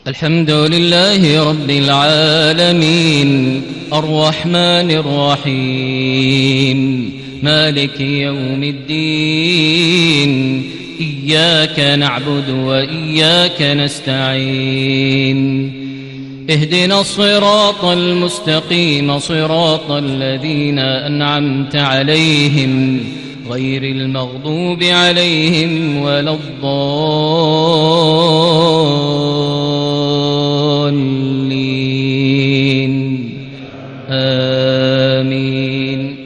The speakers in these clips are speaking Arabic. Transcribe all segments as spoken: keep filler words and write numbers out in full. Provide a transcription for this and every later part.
الحمد لله رب العالمين الرحمن الرحيم مالك يوم الدين إياك نعبد وإياك نستعين اهدنا الصراط المستقيم صراط الذين أنعمت عليهم غير المغضوب عليهم ولا الضالين آمين.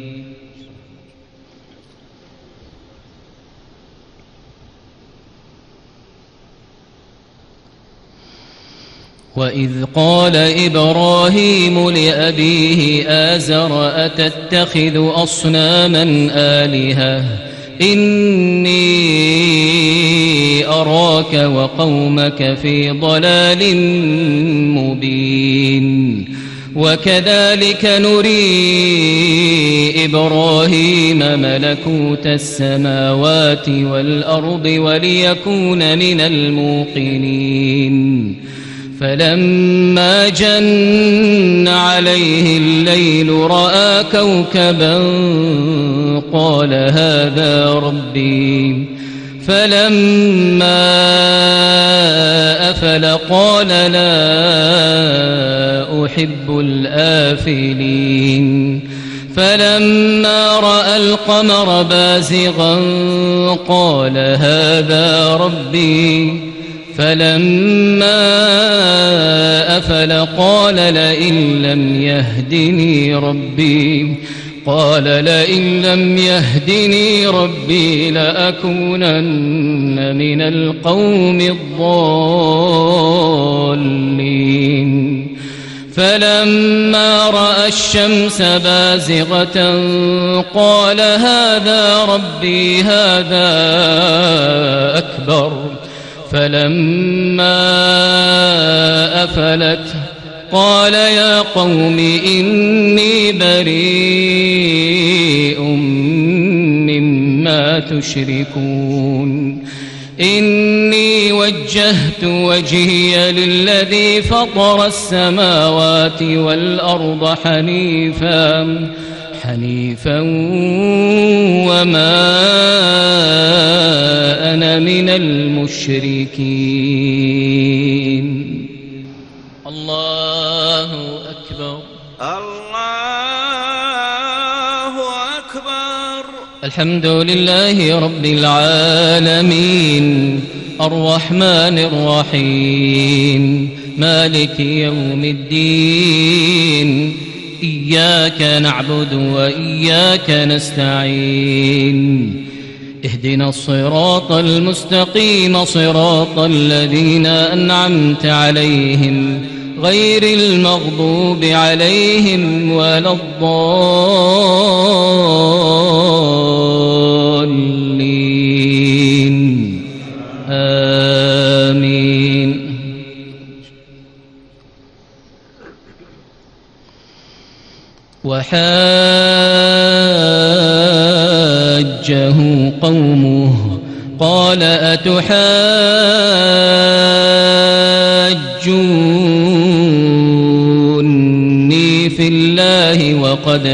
وإذ قال إبراهيم لأبيه آزر أتتخذ أصناما آلهة إني أراك وقومك في ضلال مبين وكذلك نري إبراهيم ملكوت السماوات والأرض وليكون من الموقنين فلما جن عليه الليل رأى كوكبا قال هذا ربي فلما أفل قال لا أحب الآفلين فلما رأى القمر بازغا قال هذا ربي فلما أفل قال لئن لم يهدني ربي قال لئن لم يهدني ربي لأكونن من القوم الضالين فلما رأى الشمس بازغة قال هذا ربي هذا أكبر فلما أفلت قال يا قوم إني بريء مما تشركون إني وجهت وجهي للذي فطر السماوات والأرض حنيفا حنيفا وما أنا من المشركين. الله أكبر الله أكبر. الحمد لله رب العالمين الرحمن الرحيم مالك يوم الدين إياك نعبد وإياك نستعين اهدنا الصراط المستقيم صراط الذين أنعمت عليهم غير المغضوب عليهم ولا الضالين آمين. وحاجه قومه قال أتحاجوني في الله وقد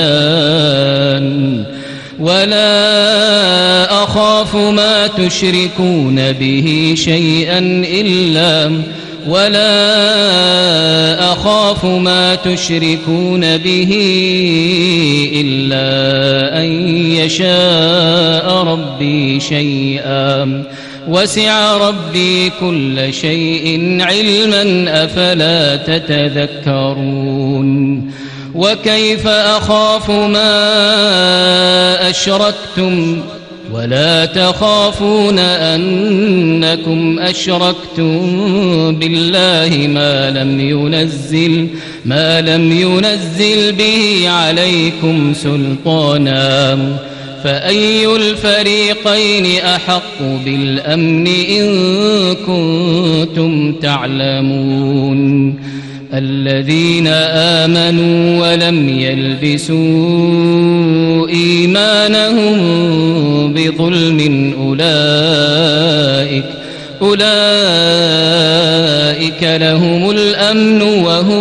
هدان ولا أخاف ما تشركون به شيئا إلا ولا أخاف ما تشركون به إلا أن يشاء ربي شيئا وسع ربي كل شيء علما أفلا تتذكرون وكيف أخاف ما أشركتم ولا تخافون أنكم أشركتم بالله ما لم ينزل ما لم ينزل به عليكم سلطانا فأي الفريقين أحق بالأمن إن كنتم تعلمون الذين آمنوا ولم يلبسوا إيمانهم بظلم أولئك أولئك لهم الأمن وهم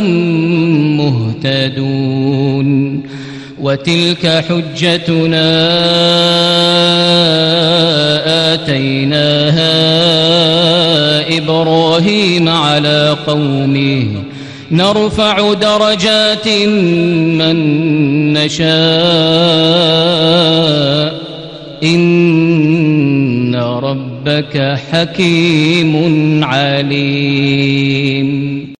مهتدون وتلك حجتنا آتيناها إبراهيم على قومه نرفع درجات من نشاء إن ربك حكيم عليم.